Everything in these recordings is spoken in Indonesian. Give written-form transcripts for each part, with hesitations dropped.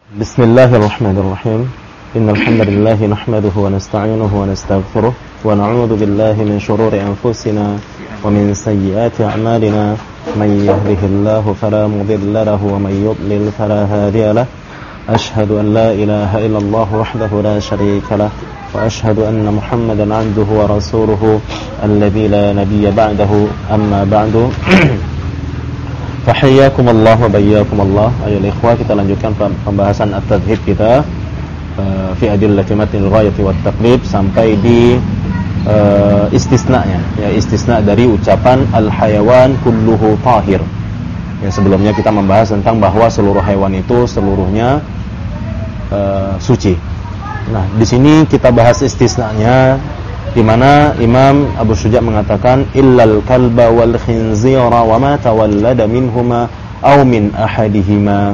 Bismillahirrahmanirrahim. Innal hamdalillah nahmaduhu wa nasta'inuhu wa nastaghfiruh wa na'udzu billahi min shururi anfusina wa min sayyiati a'malina. Man yahdihillahu fala mudilla lahu wa man yudlil fala hadiya lahu. Ashhadu an la ilaha illallah wahdahu la sharika lahu wa ashhadu anna Muhammadan 'abduhu wa rasuluhu alladzi la nabiyya ba'dahu. Amma ba'du. Fahayyakumullah wa bayyakumullah. Ayo ikhwah, kita lanjutkan pembahasan at-tadhhib kita fi adillati matnil ghayati wat taqlid sampai di istisna-nya, ya, istisna dari ucapan al-hayawan kulluhu tahir. Ya, sebelumnya kita membahas tentang bahwa seluruh hewan itu seluruhnya suci. Nah, di sini kita bahas istisna-nya, di mana Imam Abu Syuja' mengatakan illal kalba wal khinzira wa ma tawallada minhuma aw min ahadihima.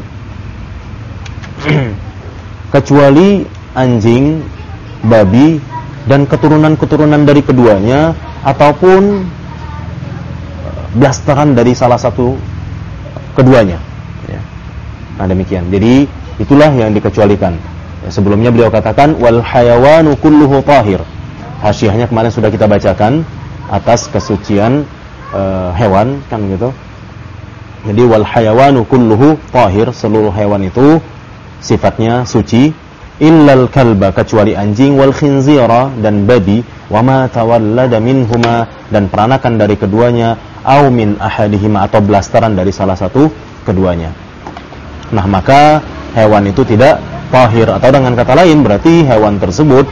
Kecuali anjing, babi dan keturunan-keturunan dari keduanya ataupun blasteran dari salah satu keduanya, ya. Nah, demikian. Jadi itulah yang dikecualikan. Ya, sebelumnya beliau katakan wal hayawanu kulluhu tahir. Hasyiahnya kemarin sudah kita bacakan atas kesucian hewan, kan gitu. Jadi wal hayawanu kulluhu tahir, seluruh hewan itu sifatnya suci, illal kalba, kecuali anjing, wal khinzira, dan babi, wa ma tawallada minhuma, dan peranakan dari keduanya, au min ahadihima, atau blasteran dari salah satu keduanya. Nah, maka hewan itu tidak tahir, atau dengan kata lain berarti hewan tersebut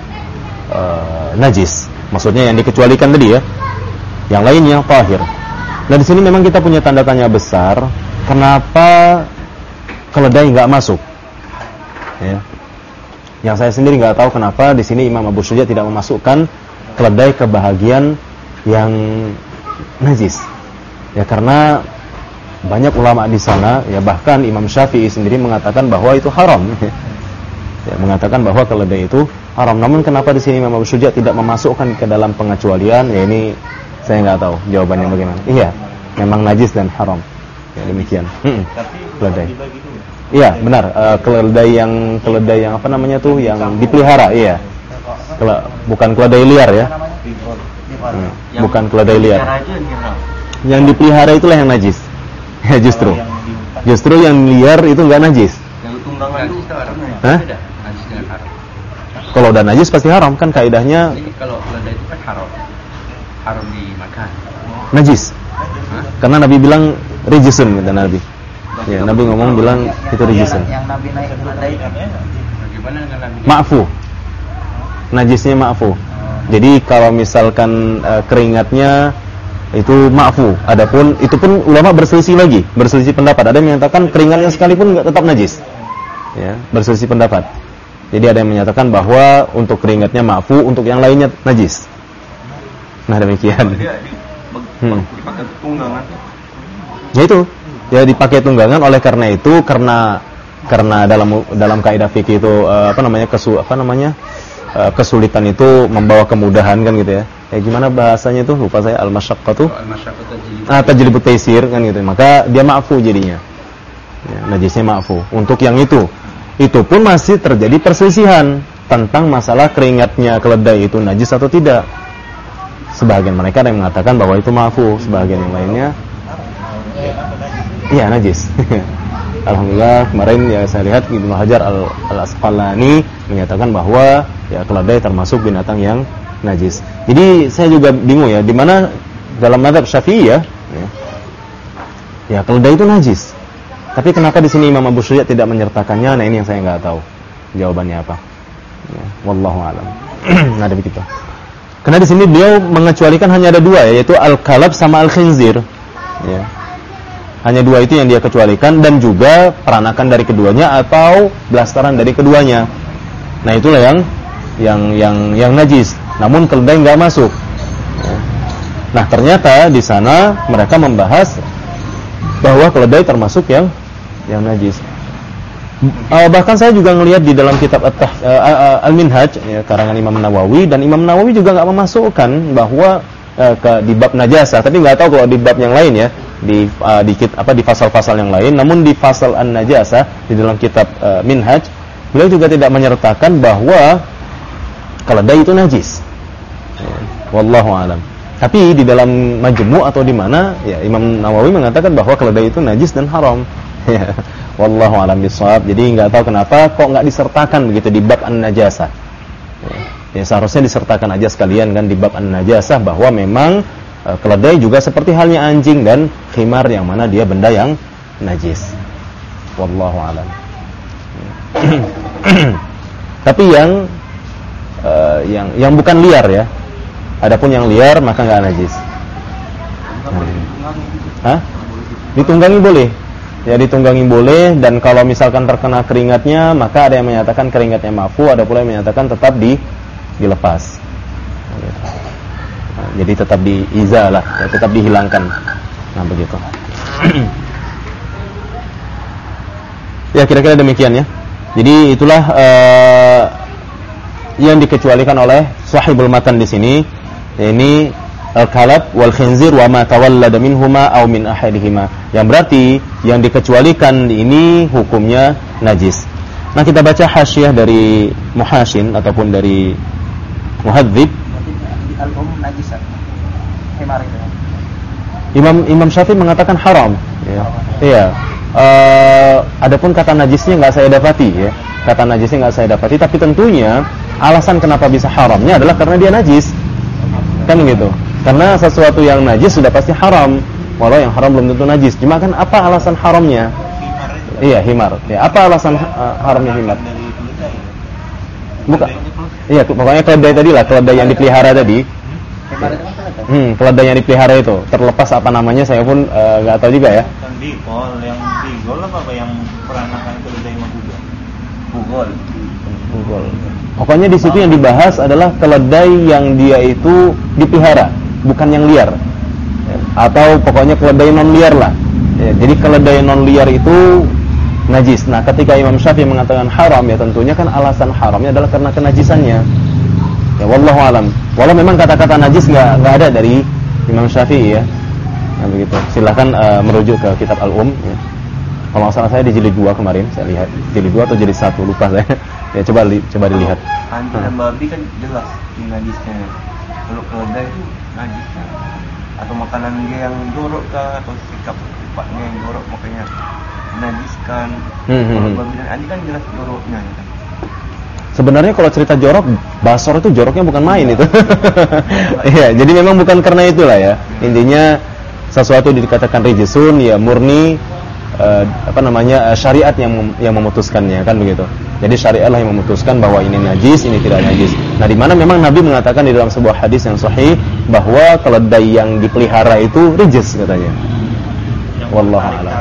najis. Maksudnya yang dikecualikan tadi, ya. Yang lainnya tahir. Nah, di sini memang kita punya tanda tanya besar, kenapa keledai enggak masuk? Ya. Yang saya sendiri enggak tahu kenapa di sini Imam Abu Syuja' tidak memasukkan keledai ke bahagian yang najis. Ya, karena banyak ulama di sana, ya, bahkan Imam Syafi'i sendiri mengatakan bahwa itu haram. Ya, mengatakan bahwa keledai itu haram. Namun kenapa di sini Imam Abu Syuja' tidak memasukkan ke dalam pengecualian? Ya, ini saya nggak tahu jawabannya bagaimana. Iya, memang najis dan haram. Ya, demikian. Keledai. Iya, benar. Keledai yang apa namanya tuh, yang dipelihara, iya. Bukan keledai liar, ya. Bukan keledai liar. Yang dipelihara itulah yang najis. Ya, justru yang liar itu nggak najis. Yang tunggangan itu haram. Hah? Kalau udah najis pasti haram, kan kaidahnya. Kalau keledai itu kan haram dimakan. Najis. Hah? Karena Nabi bilang rijisun, kata Nabi. Ya, Nabi ngomong bilang itu rijisun. Yang Nabi naik keledai Bagaimana dengan Nabi? Ma'fu. Najisnya ma'fu. Jadi kalau misalkan keringatnya itu ma'fu. Adapun itu pun ulama berselisih pendapat. Ada yang menyatakan keringatnya sekalipun enggak tetap najis. Ya, berselisih pendapat. Jadi ada yang menyatakan bahwa untuk keringatnya ma'fu, untuk yang lainnya najis. Nah, demikian. Dipakai tunggangan. Ya itu, ya dipakai tunggangan. Oleh karena itu, karena dalam kaidah fikih itu kesulitan itu membawa kemudahan, kan gitu ya. Gimana bahasanya itu? Lupa saya, al-masyaqqatu tajlibu taysir, kan gitu. Maka dia ma'fu jadinya. Ya, najisnya ma'fu. Untuk yang itu pun masih terjadi perselisihan tentang masalah keringatnya keledai itu najis atau tidak. Sebagian mereka ada yang mengatakan bahwa itu ma'fu, sebagian yang lainnya iya najis. Alhamdulillah kemarin ya saya lihat Ibnu Hajar al-Asqalani menyatakan bahwa ya keledai termasuk binatang yang najis. Jadi saya juga bingung, ya, di mana dalam mazhab Syafi'i ya keledai itu najis. Tapi kenapa di sini Imam Abu Syuja' tidak menyertakannya? Nah, ini yang saya nggak tahu jawabannya apa. Ya, wallahu a'lam. Nah, begitu. Karena di sini beliau mengecualikan hanya ada dua, yaitu al-kalab sama al-khinzir. Ya. Hanya dua itu yang dia kecualikan, dan juga peranakan dari keduanya atau blasteran dari keduanya. Nah, itulah yang najis. Namun keledai nggak masuk. Ya. Nah, ternyata di sana mereka membahas bahwa keledai termasuk yang najis. Bahkan saya juga ngelihat di dalam kitab Al-Minhaj, ya, karangan Imam Nawawi, dan Imam Nawawi juga nggak memasukkan bahwa di bab najasah, tapi nggak tahu kalau di bab yang lain, ya. di fasal-fasal yang lain. Namun di fasal An-Najasah di dalam kitab Minhaj, beliau juga tidak menyertakan bahwa keledai itu najis. Wallahu alam. Tapi di dalam Majmu' atau di mana, ya Imam Nawawi mengatakan bahwa keledai itu najis dan haram. Ya, wallahu alam bishawab. Jadi nggak tahu kenapa kok nggak disertakan begitu di bab An-Najasah. Ya, seharusnya disertakan aja sekalian kan di bab An-Najasah bahwa memang keledai juga seperti halnya anjing dan khimar yang mana dia benda yang najis. Wallahu alam. Tapi yang bukan liar ya. Adapun yang liar maka nggak najis. Hah? Ditunggangi boleh. Ya ditunggangi boleh, dan kalau misalkan terkena keringatnya maka ada yang menyatakan keringatnya maafu, ada pula yang menyatakan tetap dilepas. Nah, jadi tetap diizalah, ya, tetap dihilangkan. Nah begitu. Ya kira-kira demikian ya. Jadi itulah yang dikecualikan oleh sahibul matan di sini. Ini al-kalab wal khinzir wa ma tawallada minhuma aw min ahadihima. Yang berarti yang dikecualikan ini hukumnya najis. Nah, kita baca hasyiah dari Muhashin ataupun dari Muhadzib. Najis. Himar itu. Imam Syafi'i mengatakan haram. Ya. Iya. Adapun kata najisnya enggak saya dapati ya. Kata najisnya enggak saya dapati, tapi tentunya alasan kenapa bisa haramnya adalah karena dia najis. Kan gitu. Karena sesuatu yang najis sudah pasti haram, walau yang haram belum tentu najis. Cuma kan apa alasan haramnya? Iya, himar. Ya, apa alasan haramnya himar? Bukan. Iya, pokoknya keledai tadi lah, keledai yang dipelihara tadi. Keledai yang dipelihara itu. Terlepas apa namanya saya pun enggak tahu juga ya. Yang digol apa yang peranakan keledai makuda? Bugol. Pokoknya di situ yang dibahas adalah keledai yang dia itu dipelihara, bukan yang liar. Atau pokoknya keledai non liar lah. Ya, jadi keledai non liar itu najis. Nah, ketika Imam Syafi'i mengatakan haram, ya tentunya kan alasan haramnya adalah karena kenajisannya. Ya wallahu alam. Walau memang kata-kata najis enggak ada dari Imam Syafi'i ya. Nah, begitu. Silakan merujuk ke kitab Al-Um ya. Kalau masalah saya di jilid 2 kemarin saya lihat. Jilid 2 atau jilid 1 lupa saya. Ya coba dilihat. Anjing dan babi kan jelas najisnya. Kalau keledai itu najis kan? Atau makanan dia yang jorok kah, atau sikap sifatnya yang jorok makanya najiskan. Kalau babi dan anjing kan jelas joroknya kan. Sebenarnya kalau cerita jorok, basor itu joroknya bukan main itu. Iya, jadi memang bukan karena itulah ya. Intinya sesuatu dikatakan rijisun ya murni syariat yang memutuskannya kan begitu. Jadi syariatlah yang memutuskan bahwa ini najis, ini tidak najis. Nah, di mana memang Nabi mengatakan di dalam sebuah hadis yang sahih bahwa keledai yang dipelihara itu rijis katanya. Wallahu a'lam.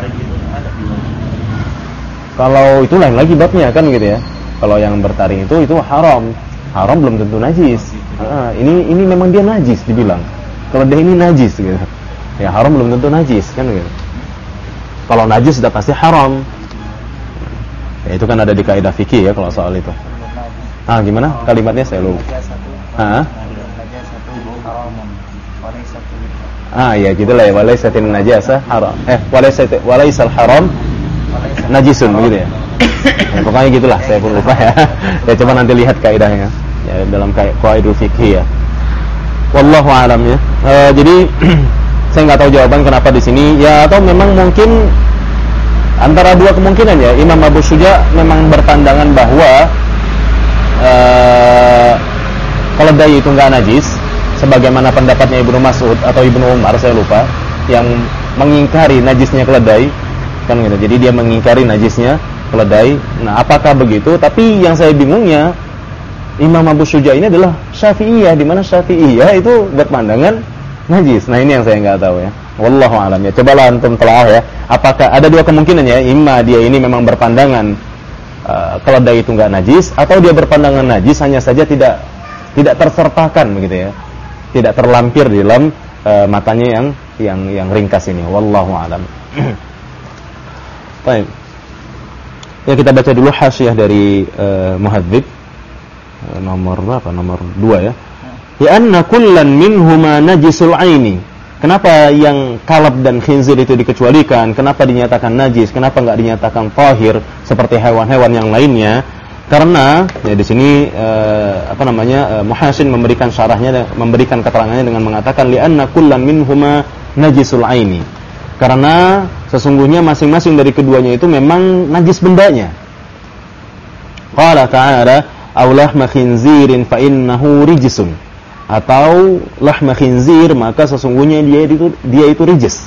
Kalau itu lain lagi babnya kan gitu ya. Kalau yang bertaring itu haram. Haram belum tentu najis. Ini memang dia najis dibilang. Keledai ini najis gitu. Ya haram belum tentu najis kan gitu. Kalau najis sudah pasti haram. Ya, itu kan ada di kaidah fikih ya kalau soal itu. Gimana? Kalimatnya saya lupa. Ya gitulah ya. Walaisatin najasa haram. Walaisal haram najisun begitu ya. Ya pokoknya gitulah, saya pun lupa ya. Ya coba nanti lihat kaidahnya ya dalam qaidul fikih ya. Wallahu alam ya. Jadi saya nggak tahu jawaban kenapa di sini ya, atau memang mungkin antara dua kemungkinan ya. Imam Abu Syuja memang berpandangan bahwa keledai itu nggak najis, sebagaimana pendapatnya Ibnu Mas'ud atau Ibnu Umar saya lupa, yang mengingkari najisnya keledai kan gitu. Jadi dia mengingkari najisnya keledai. Nah, apakah begitu? Tapi yang saya bingungnya Imam Abu Syuja ini adalah Syafi'iyah, di mana Syafi'iyah itu berpandangan najis. Nah, ini yang saya nggak tahu ya. Wallahu a'lam ya. Cobalah antum telaah ya. Apakah ada dua kemungkinan ya? Imma dia ini memang berpandangan keledai itu nggak najis, atau dia berpandangan najis hanya saja tidak tersertakan begitu ya. Tidak terlampir di dalam matanya yang ringkas ini. Wallahu a'lam. Baik. Ya, kita baca dulu hasyiah dari Muhadzib nomor berapa? Nomor 2 ya. Ya anna kullan minhuma najisul aini Kenapa yang kalab dan khinzir itu dikecualikan? Kenapa dinyatakan najis? Kenapa nggak dinyatakan tahir seperti hewan-hewan yang lainnya? Karena ya di sini Muhassin memberikan syarahnya, memberikan keterangannya dengan mengatakan li'anna kullan minhuma najisul aini. Karena sesungguhnya masing-masing dari keduanya itu memang najis bendanya. Qala ta'ala aw lahma khinzirin fa innahu rijsun. Atau lahma khinzir, maka sesungguhnya dia itu rijis.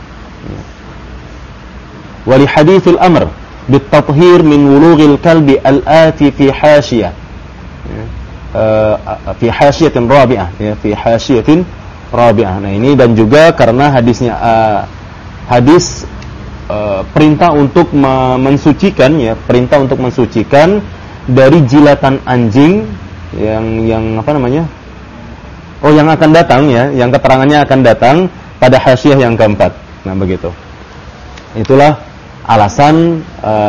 Wa li haditsil amr bitathhir min wulughil kalbi al-ati fi hasyiyah. Fi hasyiyatin rabi'ah, ya, fi hasyiyatin rabi'ah. Nah, ini dan juga karena hadisnya hadis perintah untuk mensucikan, ya, perintah untuk mensucikan dari jilatan anjing yang yang akan datang, ya, yang keterangannya akan datang pada hasyiyah yang keempat. Nah, begitu. Itulah alasan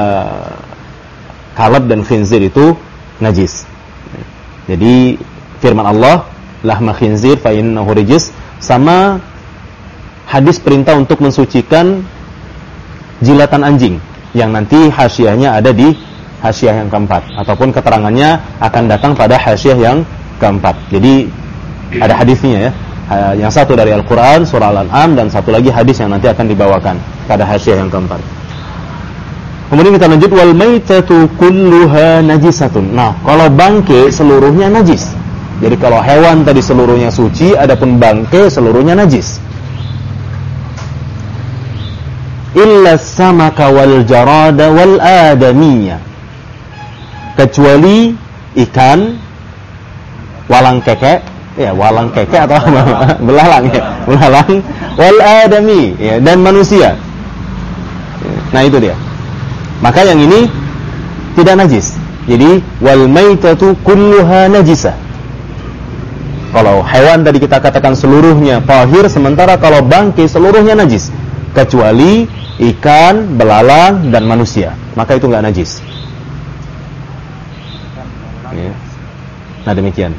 kalab dan khinzir itu najis. Jadi firman Allah, lahma khinzir fa innahu rijis, sama hadis perintah untuk mensucikan jilatan anjing yang nanti hasyiyahnya ada di hasyiyah yang keempat, ataupun keterangannya akan datang pada hasyiyah yang keempat. Jadi ada hadisnya, ya. Yang satu dari Al-Quran, surah Al-An'am, dan satu lagi hadis yang nanti akan dibawakan pada hasyiyah yang keempat. Kemudian kita lanjut, wal maitatu kulluha najisatun. Nah, kalau bangke seluruhnya najis. Jadi kalau hewan tadi seluruhnya suci, adapun bangke seluruhnya najis. Illa samaka wal jarada wal adamiyya. Kecuali ikan, walang keke, ya, walang keke atau apa? Belalang, ya, belalang, wal adami, ya, dan manusia. Nah, itu dia. Maka yang ini tidak najis. Jadi wal maitatu kulluha najisah. Kalau hewan tadi kita katakan seluruhnya tahir, sementara kalau bangkai seluruhnya najis, kecuali ikan, belalang, dan manusia. Maka itu enggak najis. Ya. Nah, demikian.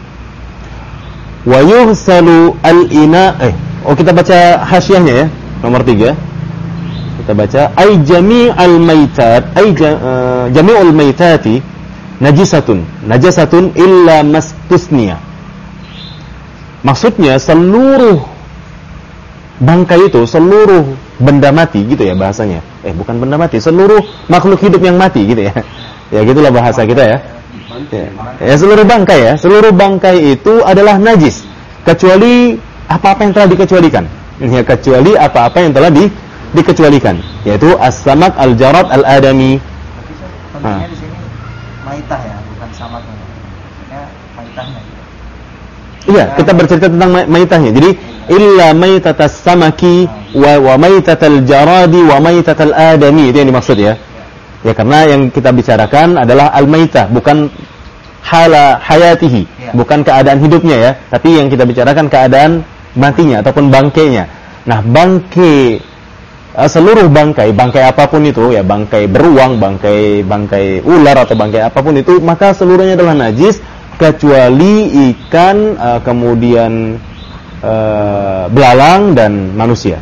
Wa yuhsalu al-ina kita baca hasyiyahnya, ya, nomor 3. Kita baca ay jami'al maitat jami'ul maitati najasatun illa mastusniya. Maksudnya seluruh bangkai itu, seluruh benda mati, gitu ya bahasanya. Bukan benda mati, seluruh makhluk hidup yang mati, gitu ya. Ya, gitulah bahasa kita, ya. Ya, seluruh bangkai, ya, seluruh bangkai itu adalah najis kecuali apa-apa yang telah dikecualikan. Ya, kecuali apa-apa yang telah dikecualikan, yaitu as-samak, al-jarad, al-adami. Pentingnya di sini maitah, ya, bukan samaknya. Ya, maitahnya. Iya, kita bercerita tentang maitahnya. Jadi illa maitatas samaki wa maitatal jaradi wa maitatal adami, itu yang dimaksud, ya. Ya, karena yang kita bicarakan adalah al-maitah, bukan hala hayatihi, ya, bukan keadaan hidupnya, ya, tapi yang kita bicarakan keadaan matinya ataupun bangkainya. Nah, bangkai, seluruh bangkai apapun itu, ya, bangkai beruang, bangkai ular atau bangkai apapun itu, maka seluruhnya adalah najis kecuali ikan, kemudian belalang dan manusia.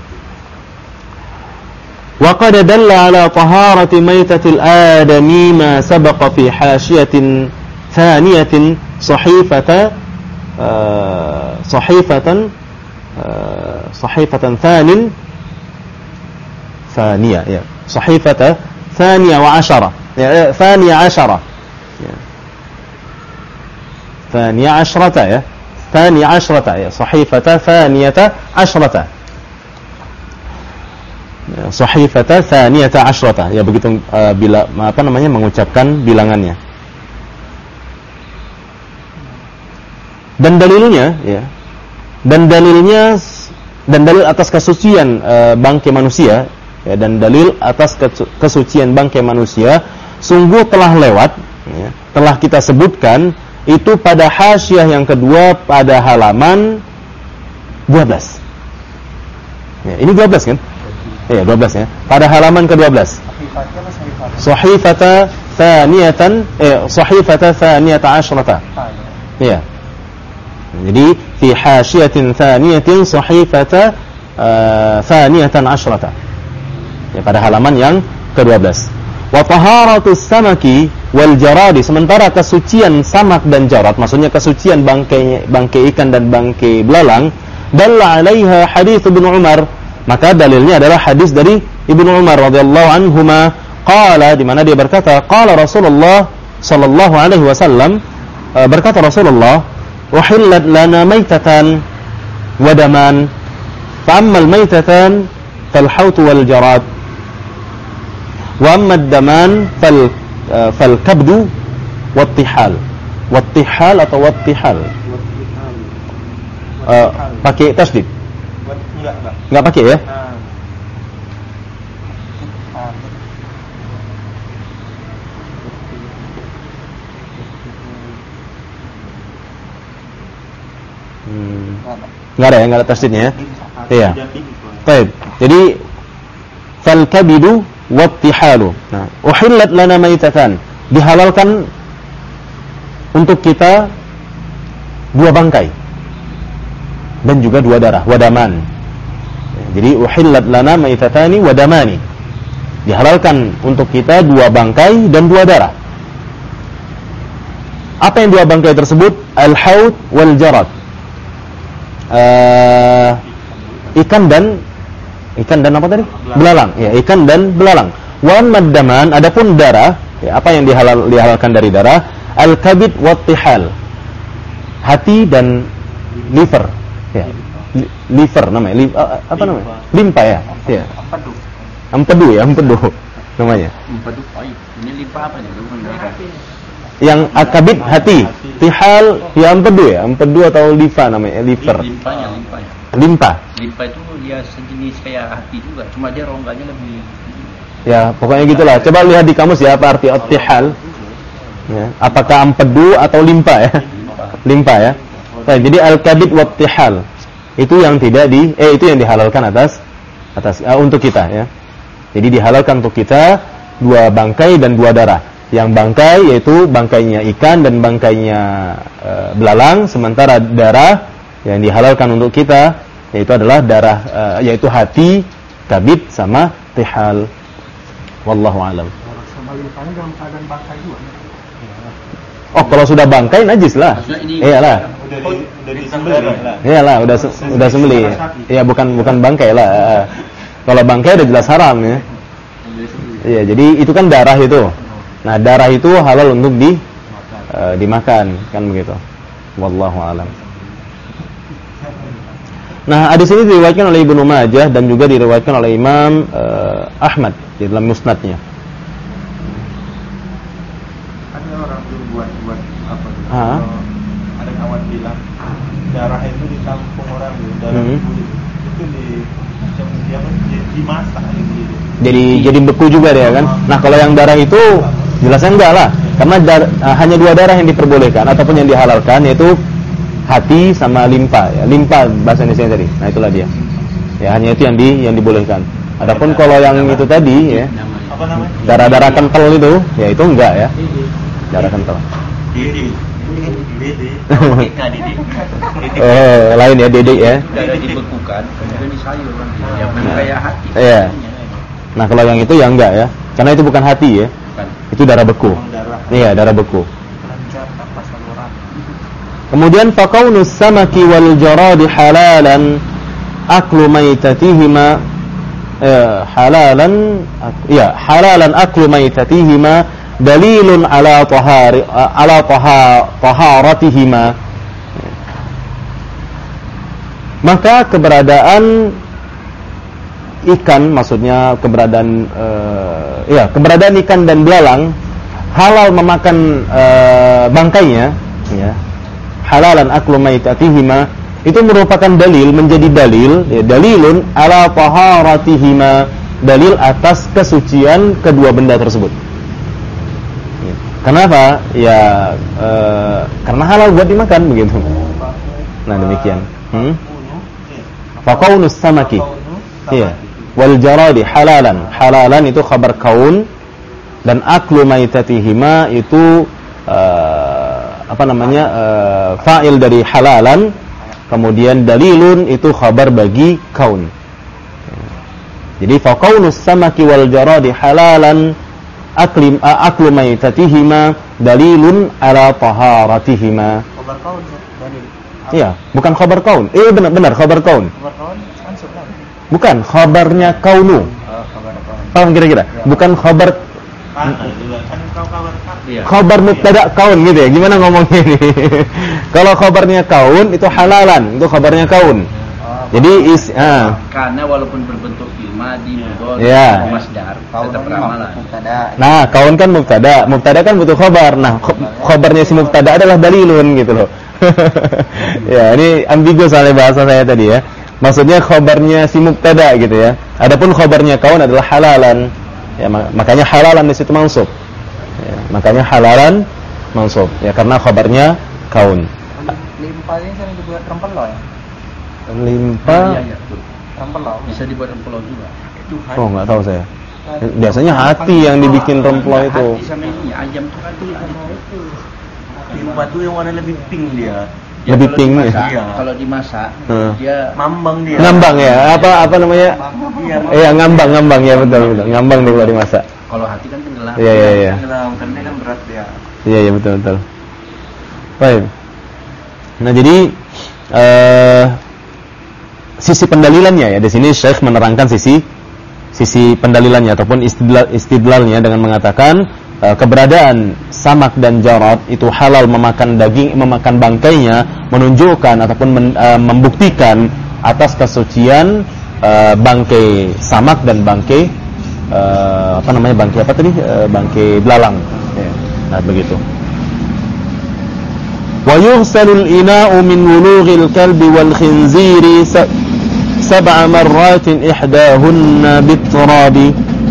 Wa qad dalla ala taharati maitatil adami ma sabaqa fi hasyiyatin thaniyatin sahifatan thanin ثانية، ya, صحيفة 12، ya, 12، ya, 12، ya, 12، ya, صحيفة 12، ya, صحيفة 12، ya, begitu bila mengucapkan bilangannya. Dan dalilnya, ya, dan dalil atas kesucian bangkai manusia, ya, dan dalil atas kesucian bangkai manusia sungguh telah lewat, ya, telah kita sebutkan itu pada hasyiyah yang kedua pada halaman 12. Ya, ini 12 kan? Iya, 12, ya. Pada halaman ke-12. Sahifata thaniyatan, sahifata 12. Iya. Jadi fi hasyiatin thaniyatin sahifata thaniyatan asyrata. Ya, pada halaman yang ke-12. Wa taharatus samaki wal jaradi, sementara kesucian samak dan jarad, maksudnya kesucian bangkai ikan dan bangkai belalang, dalla 'alaiha hadits Ibnu Umar, maka dalilnya adalah hadis dari Ibnu Umar radhiyallahu anhuma, qala, di mana dia berkata, qala Rasulullah sallallahu alaihi wasallam, berkata Rasulullah, uhillat lana maitatan wa daman, fa ammal maitatan fal haut wal jarad, wa amma ad-daman fal kabdu wat tihal. Wat tihal atau wat tihal? Pakai tasdid? Enggak pakai ya? Enggak ada ya, enggak ada tasdidnya ya? Iya. Baik. Jadi fal kabidu wattihalu. Nah, uhillat lana maitatan, dihalalkan untuk kita dua bangkai dan juga dua darah, wadaman. Jadi uhillat lana maitatani wadamani, dihalalkan untuk kita dua bangkai dan dua darah. Apa yang dua bangkai tersebut? Al-haut wal jarad. Ikan dan apa tadi? Belalang. Ya, ikan dan belalang. Wa maddaman, adapun darah, ya, apa yang dihalalkan dari darah? Al-kabid wat tihal. Hati dan liver. Ya. Liver namanya. Apa namanya? Limpa ya. Ya. Empedu ya, empedu namanya. Empedu. Ini limpa apa nih? Yang akabid hati, tihal ya empedu ya, empedu atau liva namanya, liver. Limpanya. Limpa. Limpa itu dia sejenis kayak hati juga, cuma dia rongganya lebih. Ya, pokoknya gitulah. Coba lihat di kamus ya, apa arti at-tihal. Ya, apakah empedu atau limpa ya? Limpa ya. Baik, jadi al-kabid wat tihal itu yang tidak itu yang dihalalkan atas untuk kita ya. Jadi dihalalkan untuk kita dua bangkai dan dua darah. Yang bangkai yaitu bangkainya ikan dan bangkainya belalang, sementara darah yang dihalalkan untuk kita yaitu adalah darah yaitu hati, kabid sama tihal. Wallahu alam. Oh, kalau sudah bangkai najis lah. Iyalah. Iyalah, udah sembelih. Iya, bukan bangkai lah. Kalau bangkai udah jelas haram ya. Iya, jadi itu kan darah itu. Nah, darah itu halal untuk dimakan, kan begitu. Wallahu alam. Nah, hadis ini diriwayatkan oleh Ibnu Majah dan juga diriwayatkan oleh Imam Ahmad di dalam musnadnya. Ada orang buat apa? Ada kawan bilang darah itu ditampung orang darah itu dimasak gitu. Jadi beku juga dia kan. Nah, kalau yang darah itu jelasnya enggak lah, karena hanya dua darah yang diperbolehkan ataupun yang dihalalkan, yaitu hati sama limpa ya. Limpa bahasa Indonesia tadi. Nah, itulah dia. Ya, hanya itu yang dibolehkan. Adapun kalau yang itu tadi ya, darah-darah kental itu, ya itu enggak ya. Darah kental. Oh, lain ya, dedek ya. Darah dibekukan, kemudian disayur nanti. Ya, kayak hati. Iya. Nah, kalau yang itu ya enggak ya. Karena itu bukan hati ya. Bukan. Itu darah beku. Iya, darah beku. Kemudian faqaunus samaki wal jaradi halalan aklu maitatihima halalan aklu maitatihima dalilun ala taharatihima. Maka keberadaan ikan, maksudnya keberadaan ikan dan belalang halal memakan bangkainya ya. Halalan aklu maitatihima itu merupakan menjadi dalil ya, dalilun ala taharatihima, dalil atas kesucian kedua benda tersebut. Ya. Kenapa? Ya karena halal buat dimakan begitu. Nah, demikian. Faqaunus samaki. Iya. Wal jaradi halalan. Halalan itu khabar kaun, dan aklu maitatihima itu fa'il dari halalan, kemudian dalilun itu khabar bagi kaun. Jadi fa kaunus samaki wal jaradi halalan aklu maitatihima dalilun ala taharatihima. Khabar kaun dalil. Iya, bukan khabar kaun. Benar khabar kaun. Khabar kaun mansub lah. Bukan, khabarnya kaunu. Khabar kaun. Paham kira-kira? Bukan khabar juga kan kau kabar Iya. khabar mubtada kaun gitu ya. Gimana ngomongnya ini? Kalau khabarnya kaun itu halalan, itu khabarnya kaun. Jadi Karena walaupun berbentuk fi'il madi, mudhari, Iya. masdar, Kaun tetap ini ramalan. mubtada. nah, kaun kan mubtada. Mubtada kan butuh khabar. Nah, khabarnya si mubtada adalah dalilun gitu loh. Ya, ini ambigu soalnya bahasa saya tadi ya. Maksudnya khabarnya si mubtada gitu ya. Adapun khabarnya kaun adalah halalan. Ya, makanya halalan di situ mansub. Ya, makanya halalan mansub. Ya, karena khabarnya kaun. Limpa ini sering dibuat rempelo ya. Limpa. Iya, betul. Rempelo. Bisa dibuat rempelo juga. Oh, nggak tahu saya. Biasanya hati yang dibikin remplo itu. Hati sama ini ayam tuh kan tuh itu. Limpa tuh yang warna lebih pink dia. Lebih kalau pink ya? dimasak, Iya. Kalau dimasak, Hmm. dia Mambang dia. Ngambang ya? Apa namanya? Iya. Iya, ngambang ya betul. Ngambang nih kalau dimasak. kalau hati kan tenggelam. Iya. Tenggelam, karena kan berat dia. Iya betul. Baik. Nah, jadi sisi pendalilannya ya di sini Syekh menerangkan sisi pendalilannya ataupun istidlalnya dengan mengatakan keberadaan samak dan jarad itu halal memakan daging, memakan bangkainya, menunjukkan ataupun membuktikan atas kesucian bangkai samak dan bangkai bangkai belalang. Ya. Nah, begitu. Wa yughsalul ina'u min wulughil kalbi wal khinziri sab'a marratin ihdahunna bit-turabi.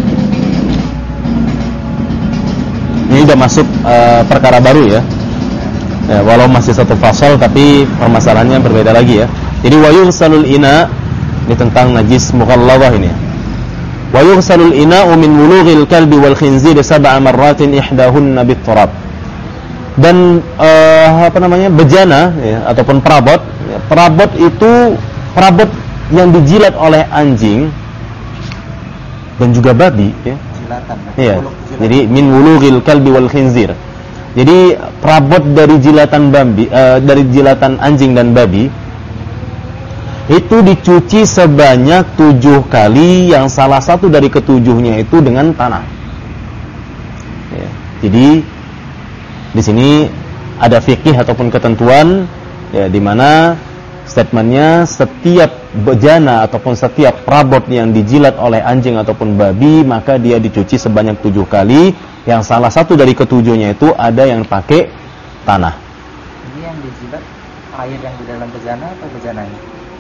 Ini udah masuk perkara baru ya. Walau masih satu fasal tapi permasalahannya berbeda lagi ya. Jadi wa yughsalul ina ini tentang najis mughalladhah ini. Wa yughsalul ina'u min wulughil kalbi wal khinziri sab'a marratin ihdahunna bit-turab. Dan bejana ya, ataupun perabot ya, perabot itu perabot yang dijilat oleh anjing dan juga babi ya. Jilatan. Iya. Jadi min wulughil kalbi wal khinzir. Jadi perabot dari jilatan jilatan anjing dan babi itu dicuci sebanyak 7 kali, yang salah satu dari ketujuhnya itu dengan tanah. Ya. Jadi di sini ada fikih ataupun ketentuan ya, di mana statementnya setiap bejana ataupun setiap perabot yang dijilat oleh anjing ataupun babi maka dia dicuci sebanyak 7 kali, yang salah satu dari ketujuhnya itu ada yang pakai tanah. Ini yang dijilat air yang di dalam bejana atau bejananya?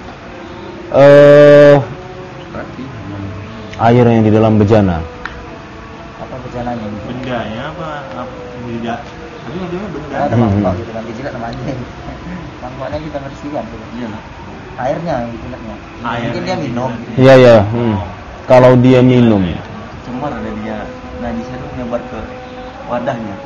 Berarti Air yang di dalam bejana. Apa bejananya? bendanya apa benda? Tapi modelnya benda. Ada mangkok gitu kan dijilat sama anjing. Mangkoknya kita bersihkan gitu. iya. Airnya yang dijilatnya. Airnya Mungkin dia minum. Iya. Kalau dia minum. Cemar ada dia. Najisnya itu menyebar ke wadahnya.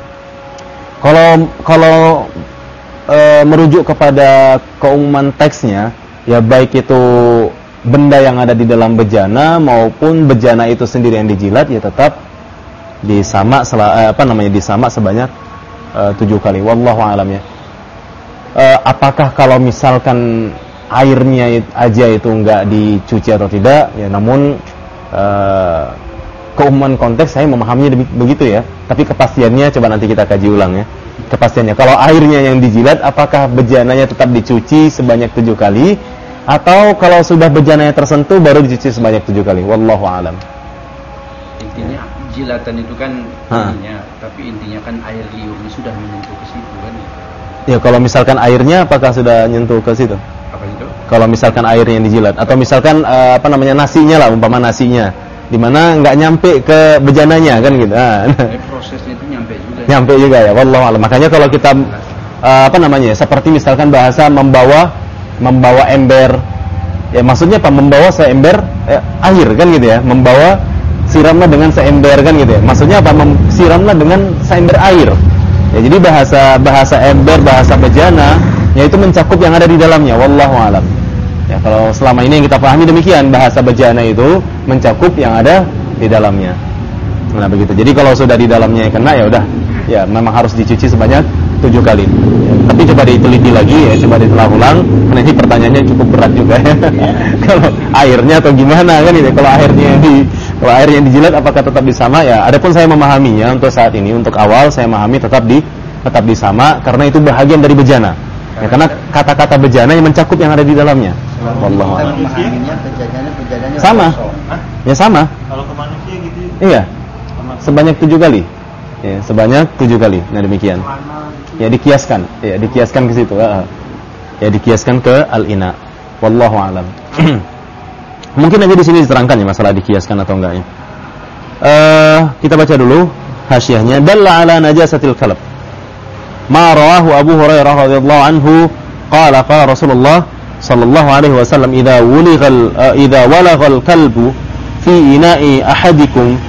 Kalau merujuk kepada keumuman teksnya, ya baik itu benda yang ada di dalam bejana maupun bejana itu sendiri yang dijilat, ya tetap disamak disamak sebanyak 7 kali. Wallahu a'lam ya. Apakah kalau misalkan airnya aja itu enggak dicuci atau tidak? Ya, namun keumuman konteks saya memahaminya begitu ya. Tapi kepastiannya coba nanti kita kaji ulang ya. Kepastiannya kalau airnya yang dijilat, apakah bejananya tetap dicuci sebanyak 7 kali, atau kalau sudah bejananya tersentuh baru dicuci sebanyak 7 kali? Wallahu a'lam. Intinya jilatan itu kan intinya, tapi intinya kan air liurnya sudah menyentuh ke situ kan. Ya, kalau misalkan airnya apakah sudah nyentuh ke situ? Apa itu? Kalau misalkan airnya yang dijilat, atau misalkan nasinya lah, umpama nasinya, dimana nggak nyampe ke bejananya kan gitu. Prosesnya itu nyampe juga. Nyampe juga ya, wallahu a'lam. Makanya kalau kita seperti misalkan bahasa membawa ember, ya maksudnya apa? Membawa seember air kan gitu ya. Membawa siramlah dengan seember kan gitu ya. Maksudnya apa? Siramlah dengan seember air. Ya, jadi bahasa ember, bahasa bejana, yaitu mencakup yang ada di dalamnya. Wallahu alam. Ya, kalau selama ini yang kita pahami demikian, bahasa bejana itu mencakup yang ada di dalamnya. Nah, begitu. Jadi kalau sudah di dalamnya kena, ya udah, ya memang harus dicuci sebanyak 7 kali. Ya, tapi coba diteliti lagi, ya, coba ditelah ulang. Karena ini pertanyaannya cukup berat juga ya. Kalau airnya atau gimana kan ini? Kalau airnya dijilat apakah tetap disama? Ya, adapun saya memahaminya untuk saat ini, untuk awal saya memahami tetap disama karena itu bahagian dari bejana. Ya, karena kata-kata bejana yang mencakup yang ada di dalamnya. Wallahu Kita a'lam. memahaminya bejananya Sama. kosong. Ya sama. Kalau ke manusia gitu Iya. Sebanyak 7 kali. Ya, sebanyak 7 kali. Nah, demikian. Ya, dikiaskan. Ya, dikiaskan ke situ. Ya, dikiaskan ke al-ina. Wallahu a'lam. Mungkin aja di sini diterangkan ya masalah dikiaskan atau enggaknya. Kita baca dulu hasyiahnya. Dalla ala najasatil kalb. Ma rawahu Abu Hurairah radhiyallahu anhu qala qala Rasulullah sallallahu alaihi wasallam idza walaghal kalbu fi ina'i ahadikum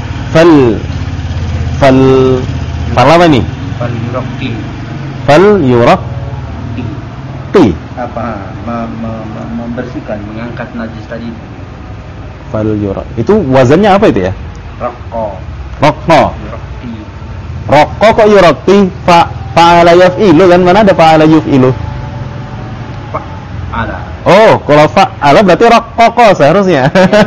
apa nih? Fal yuraqi. Apa? Membersihkan, mengangkat najis tadi. Fal yuraq. Itu wazannya apa itu ya? Raqqa. Yuraqi. Raqqa kok yuraqi? Fa'ala yaf'ilu kan, mana ada fa'ala yuf'ilu? Ada. Oh, kalau fa'ala berarti raqqa seharusnya.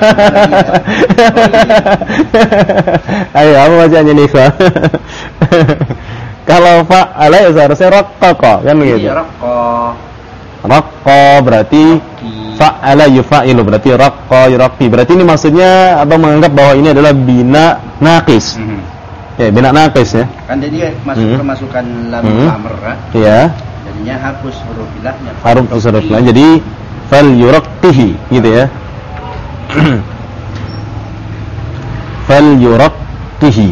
Ayo, apa bacanya nih, Ikhwan? Kalau fa'ala ya seharusnya raqqa kan begitu. Iya, Raqqa berarti fa'ala yufa'ilu, berarti raqqa yuraqi. Berarti ini maksudnya Abang menganggap bahwa ini adalah bina naqis. Ya, bina naqis ya. Kan dia masuk kemasukan lam amr. Iya. Jadinya hapus huruf ilahnya. Huruf ilahnya. Jadi fal yuraqqihi gitu ya. Fal yuraqqihi.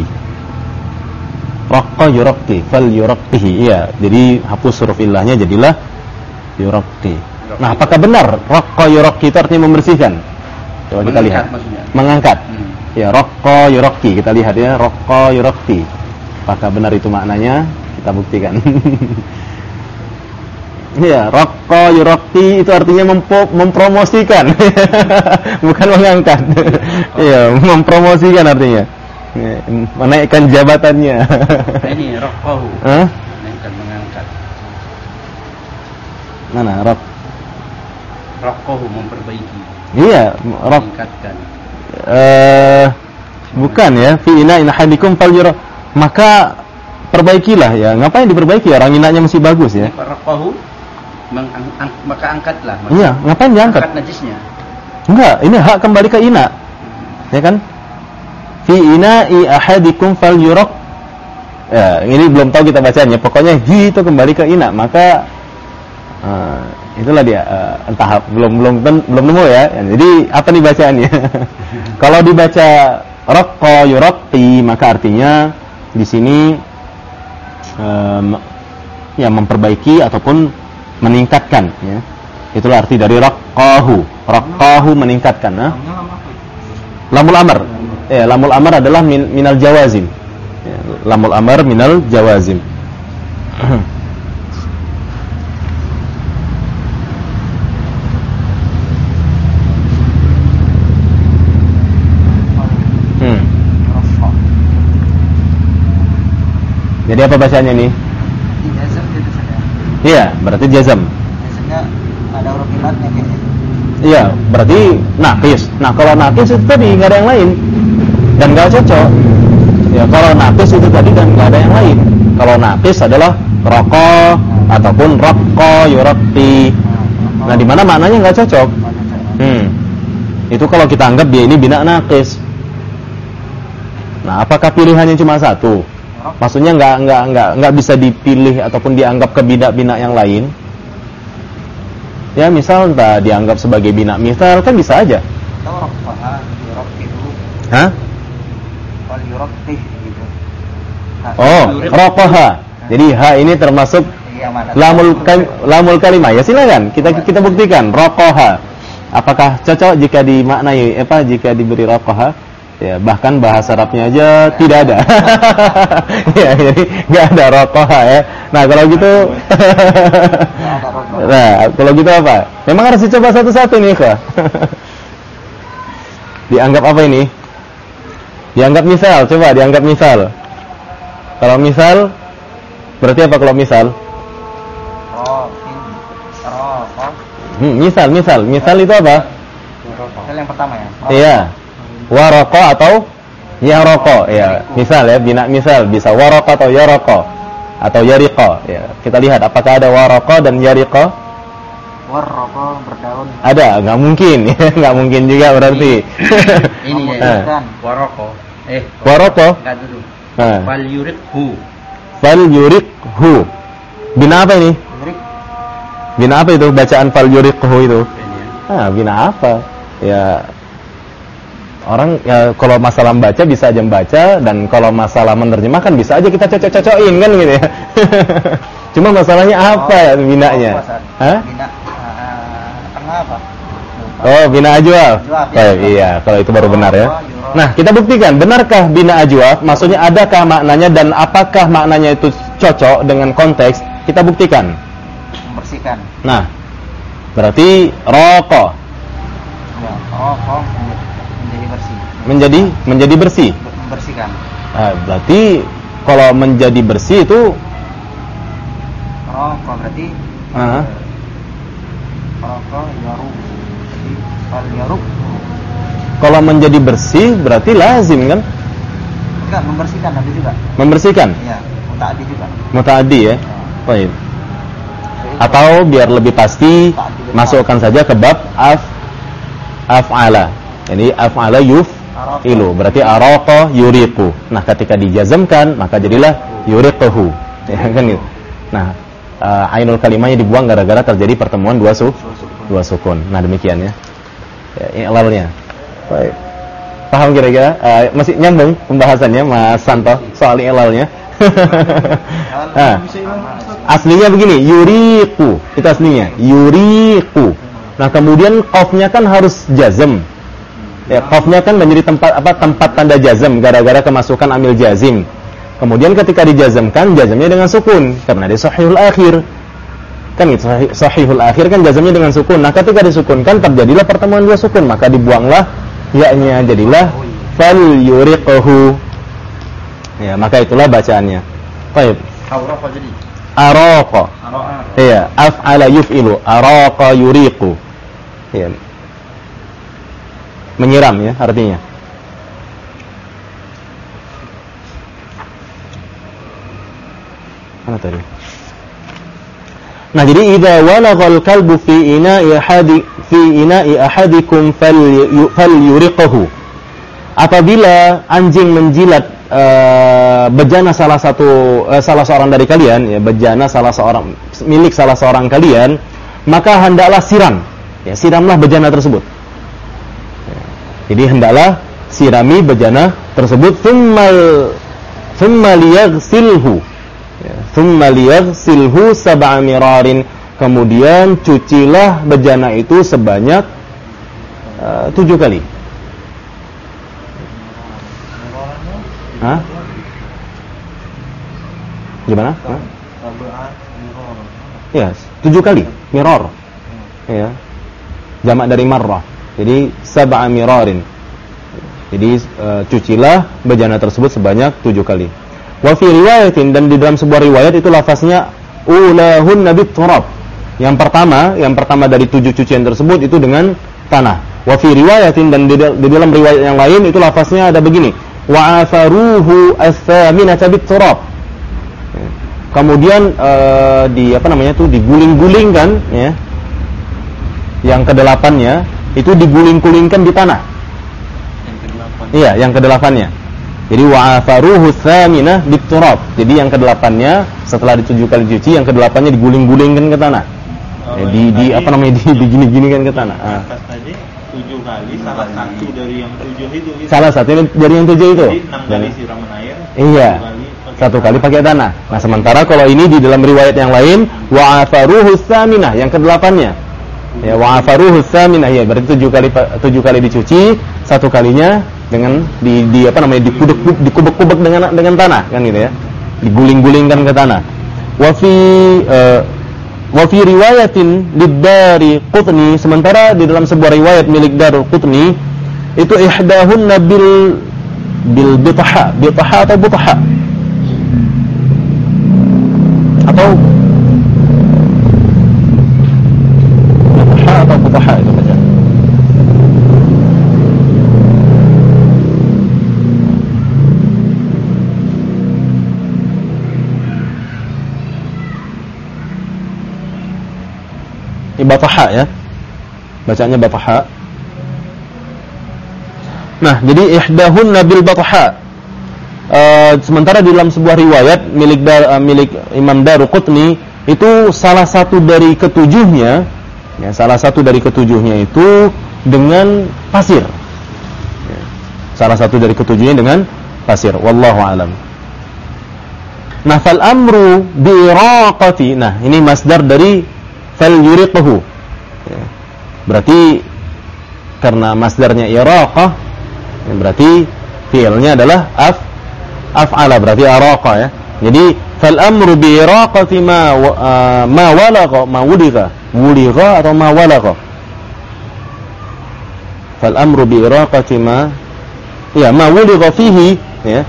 Raqqa yuraqqi, fal yuraqqihi. Iya, jadi hapus huruf ilahnya jadilah yuraqqi. Nah, apakah benar raqqa yuraqqi itu artinya membersihkan? Coba kita lihat. Maksudnya. Mengangkat. Ya, raqqa yuraqqi. Kita lihat ya, raqqa yuraqqi. Apakah benar itu maknanya? Kita buktikan. Ya, raqqa yuraqqi itu artinya mempromosikan. Bukan mengangkat. Iya, mempromosikan artinya. Ya, menaikkan jabatannya. Ini raqqahu. Menaikkan, mengangkat. Mana Raqqahu, memperbaiki. Iya, meningkatkan. Bukan ya, fi ina'in ahadikum falyura. Maka perbaikilah ya. Ngapain diperbaiki? Orang inaknya masih bagus ya. Raqqahu, maka angkatlah. Iya, ngapain diangkat? Angkat najisnya. Enggak, ini hak kembali ke ina. Ya kan? Fi ina'i ahadikum falyuraq. Ya, ini belum tahu kita bacanya. Pokoknya hi itu kembali ke ina, maka itulah dia, entah belum nemu ya. Jadi apa nih bacaannya? Kalau dibaca raqqa yuraqi, maka artinya di sini ya memperbaiki ataupun meningkatkan ya. Itulah arti dari raqqahu. Raqqahu meningkatkan, Lamul amr. Ya, lamul amr adalah minal jawazim. Ya, lamul amr minal jawazim. Jadi apa bacanya nih? Jazam gitu saja. Iya, berarti jazam. Biasanya ada huruf ilatnya kayaknya. Iya, berarti naqis. Nah, kalau naqis itu tadi nggak ada yang lain dan nggak cocok. Ya, kalau naqis itu tadi dan nggak ada yang lain. Kalau naqis adalah raqqa ataupun raqqa yuraqi. Nah, di mana maknanya nggak cocok? Itu kalau kita anggap dia ini bina naqis. Nah, apakah pilihannya cuma satu? Maksudnya nggak bisa dipilih ataupun dianggap ke bina yang lain? Ya, misal entah dianggap sebagai bina misal kan bisa aja. Atau raqqa yuraqqihu. Hah? Fal yuraqqih gitu. Oh, raqaha. Jadi ha ini termasuk lamul kalimah. Ya silakan kita buktikan raqaha. Apakah cocok jika dimaknai jika diberi raqaha? Ya, bahkan bahasa Arabnya aja tidak ada. Ya, jadi nggak ada rokok ya. Nah, kalau gitu nah, kalau gitu apa? Memang harus dicoba satu-satu nih, Kak. Dianggap apa ini? Dianggap misal, coba dianggap misal. Kalau misal berarti apa kalau misal? Misal itu apa? Misal yang pertama ya. Iya. Waroko atau yaroko, ya. Misal ya, bina misal bisa waroko atau yaroko atau yariko, ya. Kita lihat apakah ada waroko dan yariko. Waroko berdaun. Ada, nggak mungkin, nggak mungkin juga berarti. Ini ya, waroko. Waroko. Enggak dulu. Fal yuridhu. Bina apa ini? Bina apa itu bacaan fal yuridhu itu? Bina apa? Ya, orang ya, kalau masalah membaca bisa aja membaca, dan kalau masalah menerjemahkan bisa aja kita cocok-cocokin kan gitu ya. Cuma masalahnya apa ya binanya? Bina apa? Oh, bina ajwaf. Iya, kalau itu baru benar ya. Nah, kita buktikan benarkah bina ajwaf, maksudnya adakah maknanya dan apakah maknanya itu cocok dengan konteks, kita buktikan. Membersihkan. Nah, berarti roko. Ya, roko menjadi bersih. Menjadi bersih. Membersihkan. Nah, berarti kalau menjadi bersih itu roko berarti roko yarub. Jadi fal yarub. Kalau menjadi bersih berarti lazim kan? Enggak, membersihkan ada juga. Membersihkan? Iya, mutaaddi juga. Mutaaddi ya. Baik. Atau biar lebih pasti masukkan saja ke bab af'ala. Jadi af'ala yuf'ilu, berarti araqa yuriqu. Nah, ketika dijazamkan maka jadilah yuriquhu. Ya kan gitu. Nah, ainul kalimahnya dibuang gara-gara terjadi pertemuan dua sukun. Nah, demikian ya. I'lalnya. Baik. Paham kira-kira? Masih nyambung pembahasannya Mas Santo soal i'lalnya? Nah, aslinya begini, yuriqu. Itu aslinya, yuriqu. Nah, kemudian qafnya kan harus jazm. Ya, qafnya kan menjadi tempat tanda jazm gara-gara kemasukan amil jazim. Kemudian ketika dijazmkan, jazmnya dengan sukun karena dia sahihul akhir. Kan itu sahihul akhir kan jazmnya dengan sukun. Nah, ketika disukunkan terjadilah pertemuan dua sukun, maka dibuanglah ya-nya, jadilah fal yuriquhu. Ya, maka itulah bacaannya. Baik. Araqa jadi. Araqa. Iya, af'ala yuf'ilu, araqa yuriqu. Iya. Menyiram ya artinya. Mana tadi? Nah, jadi idza walaghal kalbu fi ina'i ahadikum falyuriqhu. Apabila anjing menjilat bejana salah seorang dari kalian, ya, bejana milik salah seorang kalian, maka hendaklah siram. Ya, siramlah bejana tersebut. Ya, jadi hendaklah sirami bejana tersebut, thumma liyaghsilhu. Thumma liyaghsilhu sab'a mirarin. Kemudian cucilah bejana itu sebanyak 7 kali. Hah? Gimana? Ya, 7 kali miror. Ya. Jamak dari marrah. Jadi sab'a mirarin. Jadi cucilah bejana tersebut sebanyak 7 kali. Wa fi riwayatin, dan di dalam sebuah riwayat itu lafaznya ulahun nabit turab. Yang pertama dari 7 cucian tersebut itu dengan tanah. Wa fi riwayatin, dan di dalam riwayat yang lain itu lafaznya ada begini, wa afaruhu as-saminata bit turab. Kemudian diguling-gulingkan ya. Yang kedelapannya itu diguling-gulingkan di tanah. Iya, yang kedelapannya. Jadi wa'afaruhu tsaminah biturab. Jadi yang kedelapannya setelah 7 kali cuci, yang kedelapannya diguling-gulingkan ke tanah. Digini-ginikan ke tanah. Atas tadi 7 kali, salah satu dari yang 7 itu. Salah satu dari yang 7 itu. Jadi 6 kali siraman air. Iya. 1 kali pakai tanah. Nah, sementara kalau ini di dalam riwayat yang lain wa'afaruhu tsaminah, yang kedelapannya. Ya, wa afaruhu tsaminah, ya berarti 7 kali dicuci, 1 kalinya dengan di apa namanya dikubek-kubek dengan tanah kan gitu ya. Diguling-gulingkan ke tanah. Wa fi riwayatin lid-Dari Qutni, sementara di dalam sebuah riwayat milik Darul Qutni itu ihdahunna bil bitaha atau butaha atau butaha atau butaha itu baca. Bataha ya, bacanya bataha. Nah, jadi ihdahunna bil bataha. Sementara di dalam sebuah riwayat milik Imam Daruqutni itu salah satu dari ketujuhnya, ya, salah satu dari ketujuhnya itu dengan pasir. Ya, salah satu dari ketujuhnya dengan pasir. Wallahu alam. Nah, fal amru bi iraqati. Nah, ini masdar dari fal yuriqhu. Ya. Berarti karena masdarnya iraqah, ya, berarti fi'ilnya adalah af'ala, berarti araqa ya. Jadi fal amru bi iraqati ma walagha, ma wuligha atau ma walagha. Fal amru bi iraqati ma wuligha fihi, ya.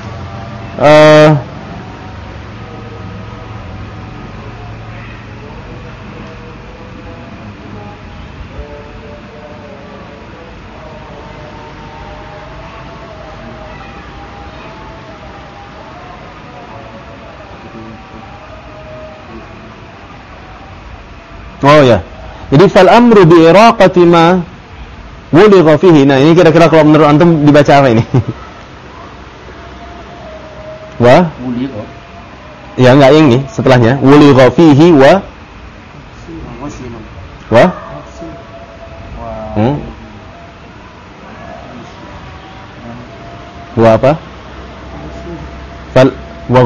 Oh ya. Jadi fal amru bi iraqati ma wuligha fihi. Nah, ini kira-kira kalau menurut antum dibaca apa ini? Wa wuligha. Ya, enggak yang ini setelahnya. Wuligha fihi wa wa apa? Fal wa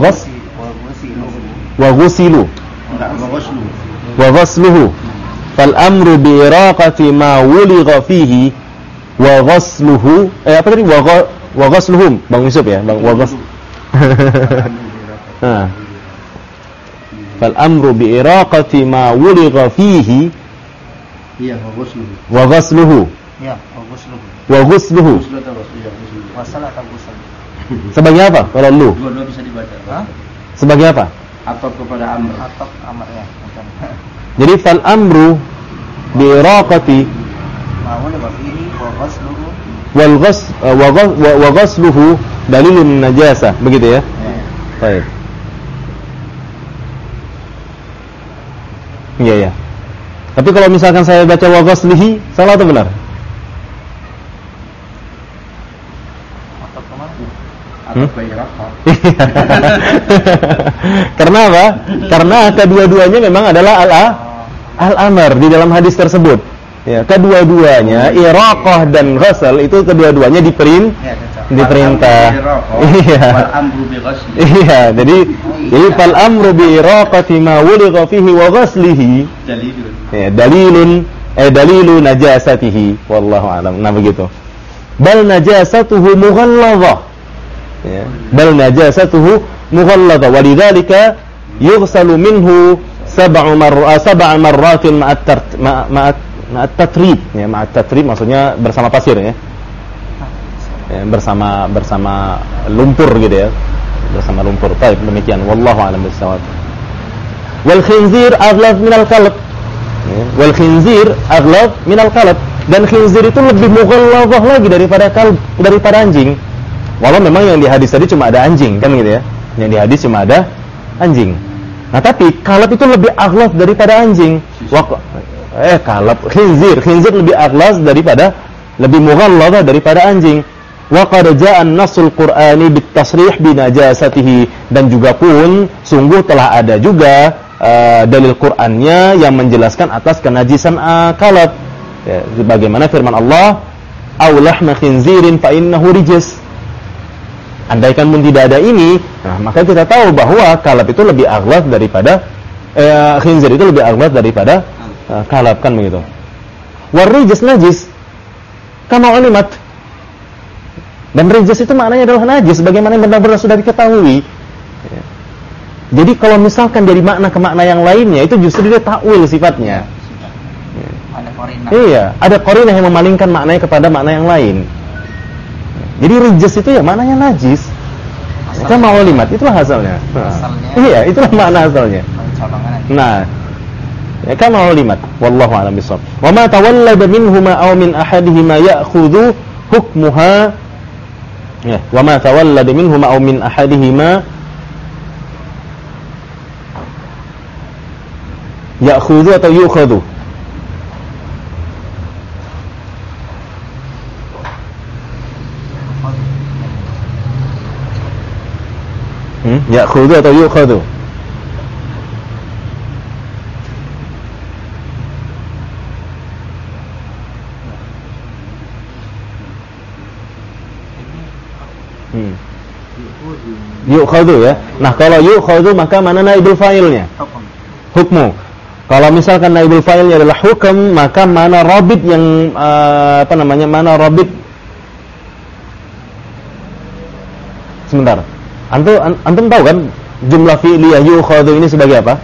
ghusilu. Wa ghasluhu. Fal amru bi iraqati ma wuligha fihi wa ghasluhu. Apa tadi? Wa ghasluhum. Bang Yusuf ya, Bang wa ghas. Fal amru bi iraqati ma wuligha fihi, iya, wa ghasluhu. Ya, wa ghasluhu. Wasal atau ghusl. Sebagai apa kalau lu? Dua-dua bisa dibaca. Sebagai apa? Atop kepada amr. Atop amr ya. Jadi fal amru bi iraqati ma wuligha fihi wa ghasluhu wa ghasluhu dalilun najasah, begitu ya? Baik. Iya ya. Tapi kalau misalkan saya baca wa ghaslihi, salah atau benar? Karena apa? Karena kedua-duanya memang adalah al-amr di dalam hadis tersebut. Ya, kedua-duanya iraqah dan ghasal itu kedua-duanya diperintah. Iya. Iya, jadi fal amru bi iraqati ma wuligha fihi wa ghaslihi dalilu najasatihi, wallahu alam. Nah, begitu. Bal najasatuhu mughalladhah. Ya, bal najasatuhu mughalladha walidzalika yughsalu minhu sab'a marratin ma'at tatrib. Ya, ma'at tatrib maksudnya bersama pasir ya. Ya, bersama lumpur gitu ya. Bersama lumpur. Baik, demikian wallahu a'lam bissawab. Wal khinzir aghlaz minal kalb. Ya, wal khinzir aghlaz minal kalb, dan khinzir itu lebih mughalladhah lagi daripada anjing. Walau memang yang di hadis tadi cuma ada anjing kan gitu ya. Yang di hadis cuma ada anjing. Nah, tapi kalab itu lebih aghlaz daripada anjing. Khinzir lebih aghlaz lebih mughalladh daripada anjing. Wa qad jaa'a an-nassul Qur'ani bit-tasrih bi najasatihi, dan juga pun sungguh telah ada juga dalil Qur'annya yang menjelaskan atas kenajisan kalab. Ya, sebagaimana firman Allah, "Aw lahma khinzirin fa innahu rijs." Andaikan pun tidak ada ini, nah maka kita tahu bahwa kalab itu lebih aghlaz daripada khinzir itu lebih aghlaz daripada kalab kan begitu. Warijis najis kama ulimat. Dan rijis itu maknanya adalah najis sebagaimana yang benar-benar sudah diketahui. Jadi kalau misalkan dari makna ke makna yang lainnya itu justru dia takwil sifatnya. Ada korina. Iya, ada qarinah yang memalingkan maknanya kepada makna yang lain. Jadi rijis itu ya maknanya najis. Kama ulimat, itulah hasilnya. Iya, itulah makna asalnya. Nah, ya kama ulimat, wallahu a'lam bishawab. Wa ma tawallada minhuma aw min ahadihima ya'khudhu hukmuha. Ya, wa ma tawallada minhuma aw min ahadihima ya'khudhu atau yu'khadhu. Ya'khudhu atau yu'khadhu. Yu'khadhu ya. Nah, kalau yu'khadhu maka mana naibul fa'ilnya? Hukmu. Kalau misalkan naibul fa'ilnya adalah hukum, maka mana rabit yang mana rabit? Sebentar. Antum tahu kan jumlah fi'liyah yu'khadhu ini sebagai apa?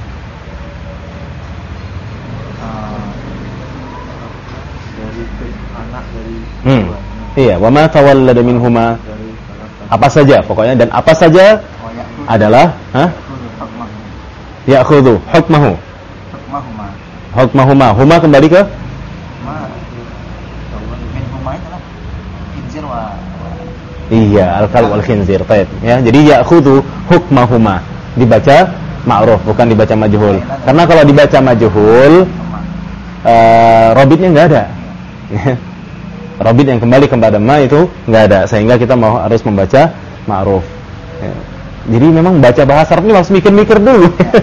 Dari anak dari Iya, wa ma tawallada minhuma. Apa saja pokoknya, dan apa saja adalah ya'khudhu hukmahu. Hukmahuma. Huma kembali ke iya, al-kalb wal-khinzir. Baik, ya. Jadi ya'khudhu hukmahuma dibaca ma'ruf, bukan dibaca majhul. Karena kalau dibaca majhul robitnya enggak ada. Robit yang kembali kepada ma itu enggak ada, sehingga kita harus membaca ma'ruf. Ya. Jadi memang baca bahasa Arab ini harus mikir-mikir dulu.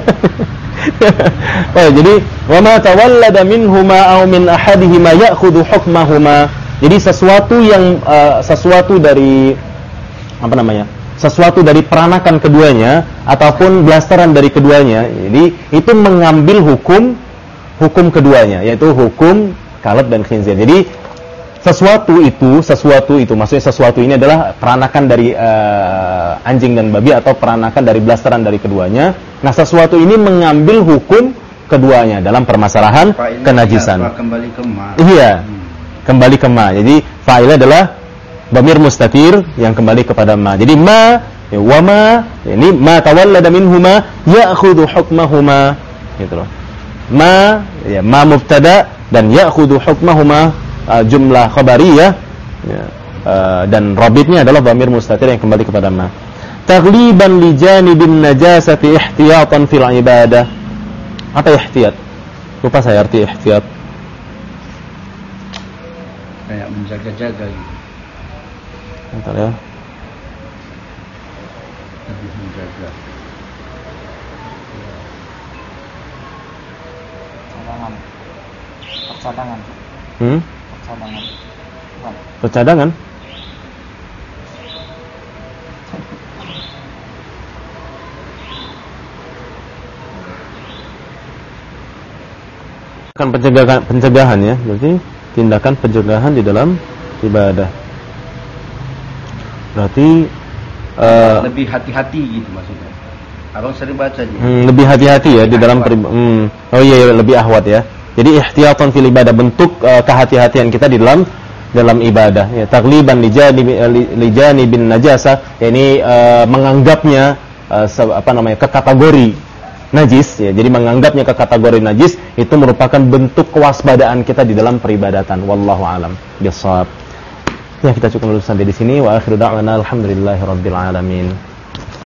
Oh, jadi wa ma tawallada minhuma aw min ahadihima ya'khudhu hukmahuma. Jadi sesuatu dari sesuatu dari peranakan keduanya ataupun blasteran dari keduanya. Jadi itu mengambil hukum keduanya, yaitu hukum kalb dan khinzir. Jadi sesuatu itu maksudnya sesuatu ini adalah peranakan dari anjing dan babi atau peranakan dari blasteran dari keduanya. Nah, sesuatu ini mengambil hukum keduanya dalam permasalahan kenajisan. Kembali ke ma. Iya. Kembali ke ma. Jadi fa'il adalah dhamir mustatir yang kembali kepada ma. Jadi ma wa ma, ini ma tawallada minhuma ya'khudhu hukmahuma, gitu loh. Ma ya ma mubtada dan ya'khudhu hukmahuma jumlah khabariyah ya, dan rabitnya adalah dhamir mustatir yang kembali kepada ma. Taghliban li janibin najasati ihtiyatan fil ibadah. Apa ihtiyat? Lupa saya arti ihtiyat. Kayak menjaga-jaga gitu. Bentar ya. Lebih menjaga. Percadangan. Percadangan. Kan pencegahan ya, berarti tindakan pencegahan di dalam ibadah. Berarti lebih hati-hati gitu maksudnya. Abang sering baca dia. Lebih hati-hati ya di dalam oh iya, lebih ahwat ya. Jadi ihtiyatan fil ibadah, bentuk kehati-hatian kita di dalam ibadah ya. Taghliban li janibin najasa, yakni menganggapnya ke kategori najis ya. Jadi menganggapnya ke kategori najis itu merupakan bentuk kewaspadaan kita di dalam peribadatan. Wallahu alam bishawab. Ya, kita cukup dulu sampai di sini. Wa akhiru da'wana alhamdulillahirabbil alamin.